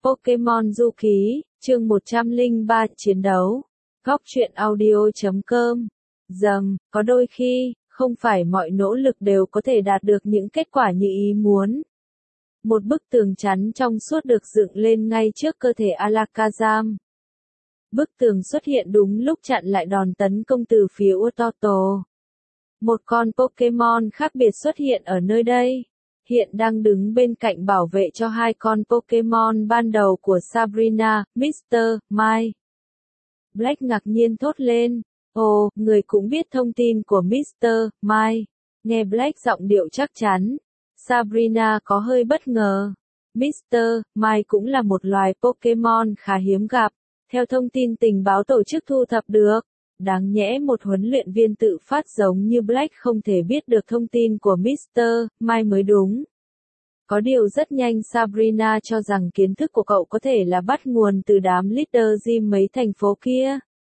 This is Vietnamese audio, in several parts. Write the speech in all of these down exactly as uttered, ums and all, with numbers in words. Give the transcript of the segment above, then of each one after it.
Pokemon Du Ký, chương một trăm lẻ ba, Chiến đấu. Góc truyện audio chấm com. Dầm, có đôi khi, không phải mọi nỗ lực đều có thể đạt được những kết quả như ý muốn. Một bức tường chắn trong suốt được dựng lên ngay trước cơ thể Alakazam. Bức tường xuất hiện đúng lúc chặn lại đòn tấn công từ phía Utoto. Một con Pokemon khác biệt xuất hiện ở nơi đây. Hiện đang đứng bên cạnh bảo vệ cho hai con Pokemon ban đầu của Sabrina, mít tơ Mime. Black ngạc nhiên thốt lên, ồ, người cũng biết thông tin của mít tơ Mime. Nghe Black giọng điệu chắc chắn, Sabrina có hơi bất ngờ. mít tơ Mime cũng là một loài Pokemon khá hiếm gặp, theo thông tin tình báo tổ chức thu thập được. Đáng nhẽ một huấn luyện viên tự phát giống như Black không thể biết được thông tin của mít tơ Mime mới đúng. Có điều rất nhanh Sabrina cho rằng kiến thức của cậu có thể là bắt nguồn từ đám leader gym mấy thành phố kia.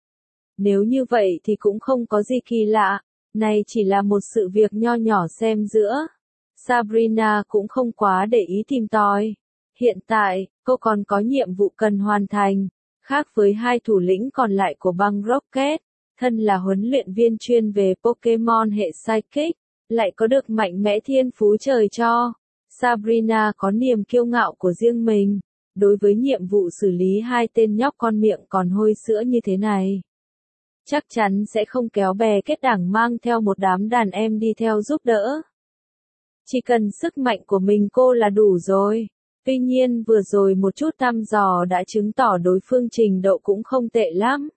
Nếu như vậy thì cũng không có gì kỳ lạ, này chỉ là một sự việc nho nhỏ xem giữa. Sabrina cũng không quá để ý tìm tòi. Hiện tại, cô còn có nhiệm vụ cần hoàn thành. Khác với hai thủ lĩnh còn lại của băng Rocket, thân là huấn luyện viên chuyên về Pokemon hệ Psychic, lại có được mạnh mẽ thiên phú trời cho. Sabrina có niềm kiêu ngạo của riêng mình, đối với nhiệm vụ xử lý hai tên nhóc con miệng còn hôi sữa như thế này. Chắc chắn sẽ không kéo bè kết đảng mang theo một đám đàn em đi theo giúp đỡ. Chỉ cần sức mạnh của mình cô là đủ rồi. Tuy nhiên vừa rồi một chút thăm dò đã chứng tỏ đối phương trình độ cũng không tệ lắm.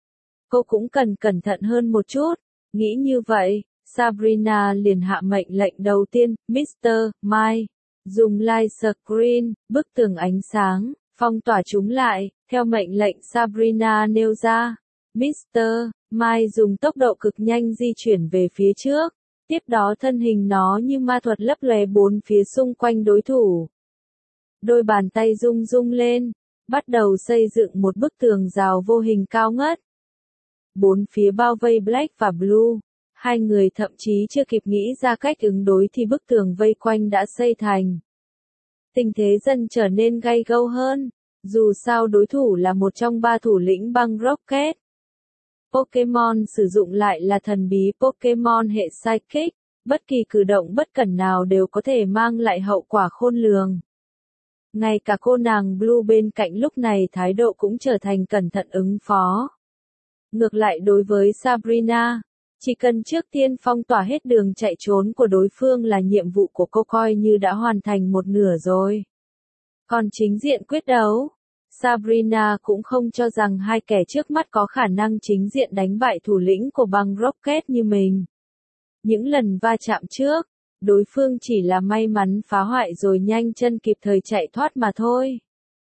Cô cũng cần cẩn thận hơn một chút. Nghĩ như vậy, Sabrina liền hạ mệnh lệnh đầu tiên, mít tơ Mime, dùng Light Screen, bức tường ánh sáng, phong tỏa chúng lại, theo mệnh lệnh Sabrina nêu ra. mít tơ Mime dùng tốc độ cực nhanh di chuyển về phía trước, tiếp đó thân hình nó như ma thuật lấp lóe bốn phía xung quanh đối thủ. Đôi bàn tay rung rung lên, bắt đầu xây dựng một bức tường rào vô hình cao ngất. Bốn phía bao vây Black và Blue. Hai người thậm chí chưa kịp nghĩ ra cách ứng đối thì bức tường vây quanh đã xây thành. Tình thế dần trở nên gay gâu hơn, dù sao đối thủ là một trong ba thủ lĩnh băng Rocket. Pokemon sử dụng lại là thần bí Pokemon hệ Psychic, bất kỳ cử động bất cẩn nào đều có thể mang lại hậu quả khôn lường. Ngay cả cô nàng Blue bên cạnh lúc này thái độ cũng trở thành cẩn thận ứng phó. Ngược lại đối với Sabrina, chỉ cần trước tiên phong tỏa hết đường chạy trốn của đối phương là nhiệm vụ của cô coi như đã hoàn thành một nửa rồi. Còn chính diện quyết đấu, Sabrina cũng không cho rằng hai kẻ trước mắt có khả năng chính diện đánh bại thủ lĩnh của băng Rocket như mình. Những lần va chạm trước, đối phương chỉ là may mắn phá hoại rồi nhanh chân kịp thời chạy thoát mà thôi.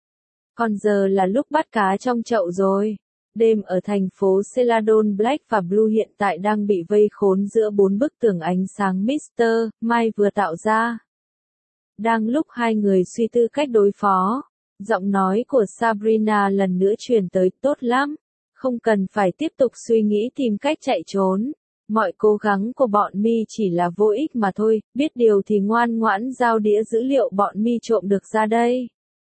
Còn giờ là lúc bắt cá trong chậu rồi. Đêm ở thành phố Celadon, Black và Blue hiện tại đang bị vây khốn giữa bốn bức tường ánh sáng mít tơ Mime vừa tạo ra. Đang lúc hai người suy tư cách đối phó, giọng nói của Sabrina lần nữa truyền tới, tốt lắm, không cần phải tiếp tục suy nghĩ tìm cách chạy trốn. Mọi cố gắng của bọn mi chỉ là vô ích mà thôi, biết điều thì ngoan ngoãn giao đĩa dữ liệu bọn mi trộm được ra đây.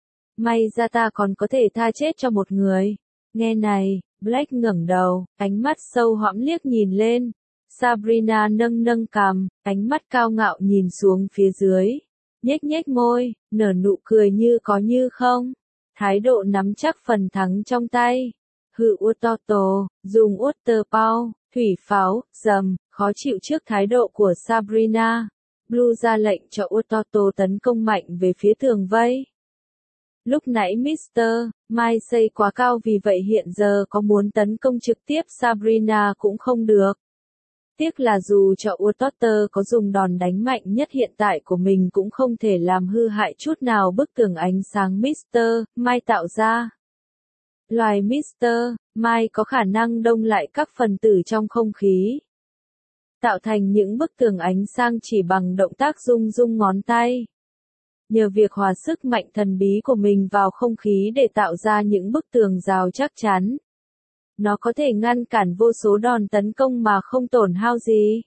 May ra ta còn có thể tha chết cho một người. Nghe này, Black ngẩng đầu, ánh mắt sâu hõm liếc nhìn lên. Sabrina nâng nâng cằm, ánh mắt cao ngạo nhìn xuống phía dưới. Nhếch nhếch môi, nở nụ cười như có như không. Thái độ nắm chắc phần thắng trong tay. Hự Utoto, dùng Water Power, thủy pháo, dầm, khó chịu trước thái độ của Sabrina. Blue ra lệnh cho Utoto tấn công mạnh về phía tường vây. Lúc nãy mít tơ Mime xây quá cao vì vậy hiện giờ có muốn tấn công trực tiếp Sabrina cũng không được. Tiếc là dù cho Utoto có dùng đòn đánh mạnh nhất hiện tại của mình cũng không thể làm hư hại chút nào bức tường ánh sáng mít tơ Mime tạo ra. Loài mít tơ Mime có khả năng đông lại các phần tử trong không khí, tạo thành những bức tường ánh sáng chỉ bằng động tác rung rung ngón tay. Nhờ việc hòa sức mạnh thần bí của mình vào không khí để tạo ra những bức tường rào chắc chắn, nó có thể ngăn cản vô số đòn tấn công mà không tổn hao gì.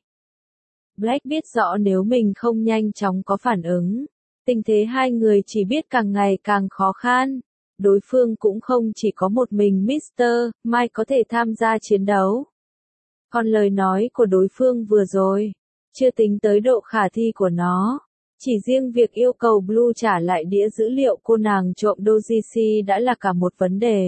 Black biết rõ nếu mình không nhanh chóng có phản ứng, tình thế hai người chỉ biết càng ngày càng khó khăn. đối phương cũng không chỉ có một mình mít tơ Mike có thể tham gia chiến đấu. Còn lời nói của đối phương vừa rồi, chưa tính tới độ khả thi của nó. Chỉ riêng việc yêu cầu Blue trả lại đĩa dữ liệu cô nàng trộm Dogecoin đã là cả một vấn đề.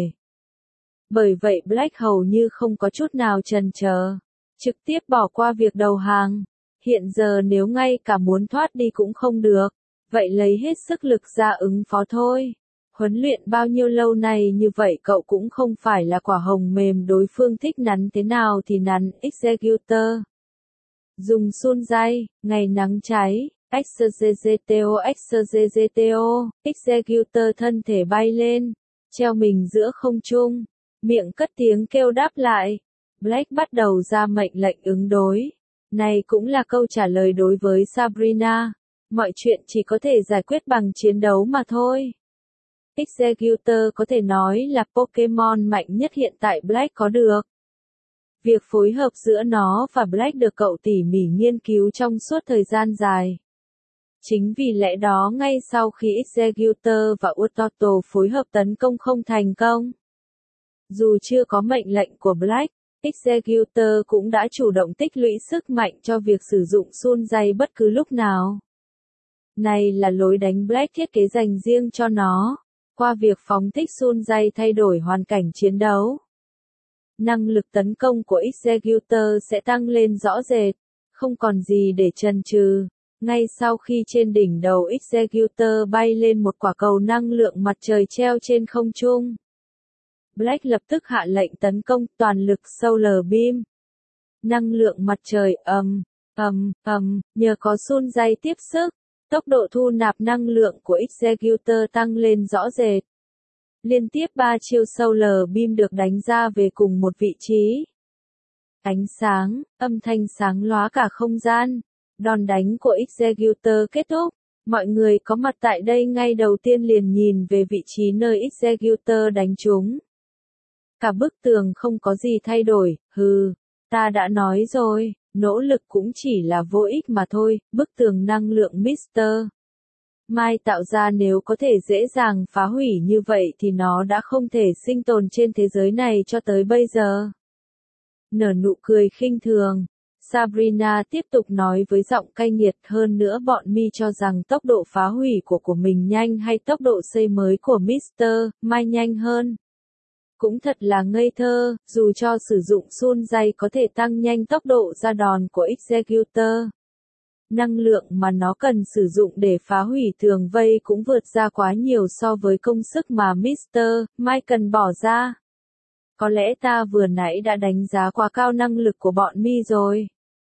Bởi vậy Black hầu như không có chút nào chần chờ, trực tiếp bỏ qua việc đầu hàng. Hiện giờ nếu ngay cả muốn thoát đi cũng không được, vậy lấy hết sức lực ra ứng phó thôi. Huấn luyện bao nhiêu lâu nay như vậy cậu cũng không phải là quả hồng mềm đối phương thích nắn thế nào thì nắn. Executor dùng sun dây, ngày nắng cháy, Exegeto Exegeto, Executor thân thể bay lên, treo mình giữa không trung, miệng cất tiếng kêu đáp lại. Black bắt đầu ra mệnh lệnh ứng đối. Này cũng là câu trả lời đối với Sabrina. Mọi chuyện chỉ có thể giải quyết bằng chiến đấu mà thôi. Executor có thể nói là Pokemon mạnh nhất hiện tại Black có được. Việc phối hợp giữa nó và Black được cậu tỉ mỉ nghiên cứu trong suốt thời gian dài. Chính vì lẽ đó ngay sau khi Executor và Utoto phối hợp tấn công không thành công. Dù chưa có mệnh lệnh của Black, Executor cũng đã chủ động tích lũy sức mạnh cho việc sử dụng sun dây bất cứ lúc nào. Này là lối đánh Black thiết kế dành riêng cho nó, qua việc phóng thích sun dây thay đổi hoàn cảnh chiến đấu. Năng lực tấn công của Executor sẽ tăng lên rõ rệt, không còn gì để chần chừ. Ngay sau khi trên đỉnh đầu Executor bay lên một quả cầu năng lượng mặt trời treo trên không trung, Black lập tức hạ lệnh tấn công toàn lực Solar Beam. Năng lượng mặt trời ầm, ầm, ầm, nhờ có sun dây tiếp sức, tốc độ thu nạp năng lượng của Executor tăng lên rõ rệt. Liên tiếp ba chiêu Solar Beam được đánh ra về cùng một vị trí. Ánh sáng, âm thanh sáng lóa cả không gian. Đòn đánh của Executor kết thúc. Mọi người có mặt tại đây ngay đầu tiên liền nhìn về vị trí nơi Executor đánh trúng. Cả bức tường không có gì thay đổi, hừ, ta đã nói rồi, nỗ lực cũng chỉ là vô ích mà thôi. Bức tường năng lượng mít tơ Mike tạo ra nếu có thể dễ dàng phá hủy như vậy thì nó đã không thể sinh tồn trên thế giới này cho tới bây giờ. Nở nụ cười khinh thường, Sabrina tiếp tục nói với giọng cay nghiệt. Hơn nữa bọn mi cho rằng tốc độ phá hủy của của mình nhanh hay tốc độ xây mới của mít tơ Mike nhanh hơn. Cũng thật là ngây thơ, dù cho sử dụng sun dây có thể tăng nhanh tốc độ ra đòn của Executor. Năng lượng mà nó cần sử dụng để phá hủy tường vây cũng vượt ra quá nhiều so với công sức mà mít tơ Mike cần bỏ ra. Có lẽ ta vừa nãy đã đánh giá quá cao năng lực của bọn mi rồi.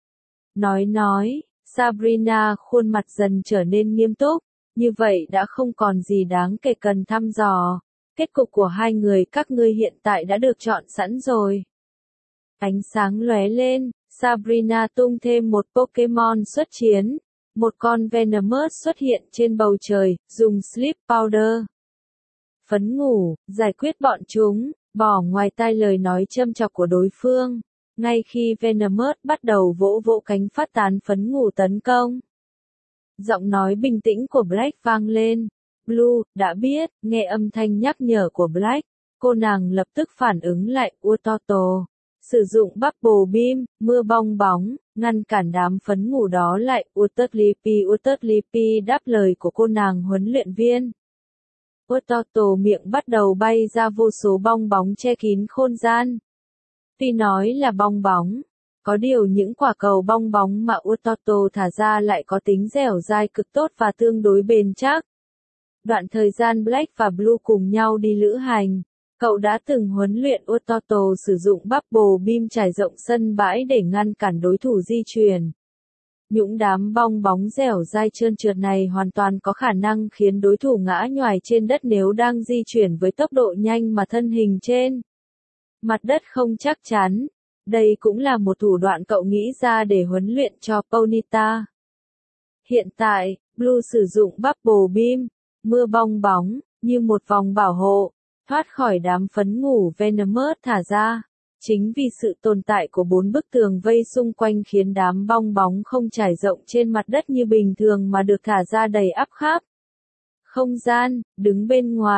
Nói nói, Sabrina khuôn mặt dần trở nên nghiêm túc, như vậy đã không còn gì đáng kể cần thăm dò. Kết cục của hai người các ngươi hiện tại đã được chọn sẵn rồi. Ánh sáng lóe lên, Sabrina tung thêm một Pokemon xuất chiến. Một con Venomous xuất hiện trên bầu trời, dùng Sleep Powder. Phấn ngủ, giải quyết bọn chúng, bỏ ngoài tai lời nói châm chọc của đối phương. Ngay khi Venomous bắt đầu vỗ vỗ cánh phát tán phấn ngủ tấn công. Giọng nói bình tĩnh của Black vang lên. Blue, đã biết, nghe âm thanh nhắc nhở của Black, cô nàng lập tức phản ứng lại. Utoto sử dụng Bubble Beam, mưa bong bóng, ngăn cản đám phấn ngủ đó lại. Utotlipi Utotlipi đáp lời của cô nàng huấn luyện viên. Utoto miệng bắt đầu bay ra vô số bong bóng che kín không gian. Tuy nói là bong bóng, có điều những quả cầu bong bóng mà Utoto thả ra lại có tính dẻo dai cực tốt và tương đối bền chắc. Đoạn thời gian Black và Blue cùng nhau đi lữ hành, cậu đã từng huấn luyện Utoto sử dụng Bubble Beam trải rộng sân bãi để ngăn cản đối thủ di chuyển. Những đám bong bóng dẻo dai trơn trượt này hoàn toàn có khả năng khiến đối thủ ngã nhoài trên đất nếu đang di chuyển với tốc độ nhanh mà thân hình trên mặt đất không chắc chắn. Đây cũng là một thủ đoạn cậu nghĩ ra để huấn luyện cho Ponyta. Hiện tại, Blue sử dụng Bubble Beam, mưa bong bóng, như một vòng bảo hộ, thoát khỏi đám phấn ngủ Venomous thả ra. Chính vì sự tồn tại của bốn bức tường vây xung quanh khiến đám bong bóng không trải rộng trên mặt đất như bình thường mà được thả ra đầy ắp khắp không gian. Đứng bên ngoài,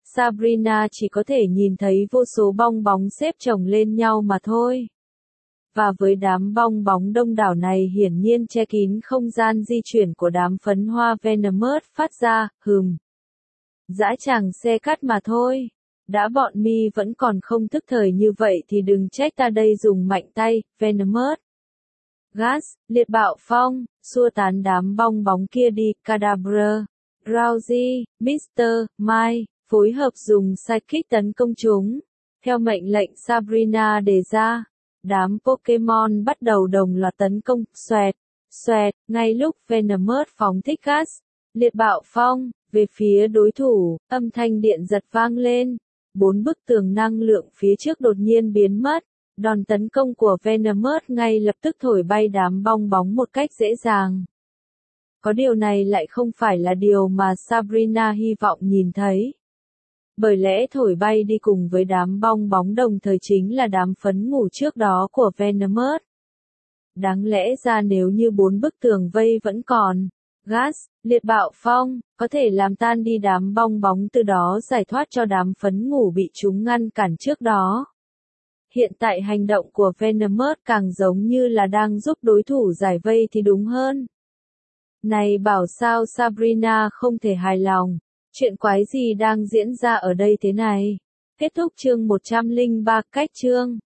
Sabrina chỉ có thể nhìn thấy vô số bong bóng xếp chồng lên nhau mà thôi. Và với đám bong bóng đông đảo này hiển nhiên che kín không gian di chuyển của đám phấn hoa Venomous phát ra, hừm. Dã tràng xe cắt mà thôi. Đã bọn mi vẫn còn không thức thời như vậy thì đừng trách ta đây dùng mạnh tay, Venomous. Gas, liệt bạo phong, xua tán đám bong bóng kia đi, Kadabra. Drowsy, mít-tơ Mime, phối hợp dùng Psychic tấn công chúng. Theo mệnh lệnh Sabrina đề ra, đám Pokemon bắt đầu đồng loạt tấn công, xoẹt, xoẹt, ngay lúc Venomous phóng thích gas, liệt bạo phong, về phía đối thủ, âm thanh điện giật vang lên. Bốn bức tường năng lượng phía trước đột nhiên biến mất. Đòn tấn công của Venomous ngay lập tức thổi bay đám bong bóng một cách dễ dàng. Có điều này lại không phải là điều mà Sabrina hy vọng nhìn thấy. Bởi lẽ thổi bay đi cùng với đám bong bóng đồng thời chính là đám phấn ngủ trước đó của Venomous. Đáng lẽ ra nếu như bốn bức tường vây vẫn còn, gas, liệt bạo phong, có thể làm tan đi đám bong bóng từ đó giải thoát cho đám phấn ngủ bị chúng ngăn cản trước đó. Hiện tại hành động của Venomous càng giống như là đang giúp đối thủ giải vây thì đúng hơn. Này bảo sao Sabrina không thể hài lòng. Chuyện quái gì đang diễn ra ở đây thế này? Kết thúc chương một trăm lẻ ba cách chương.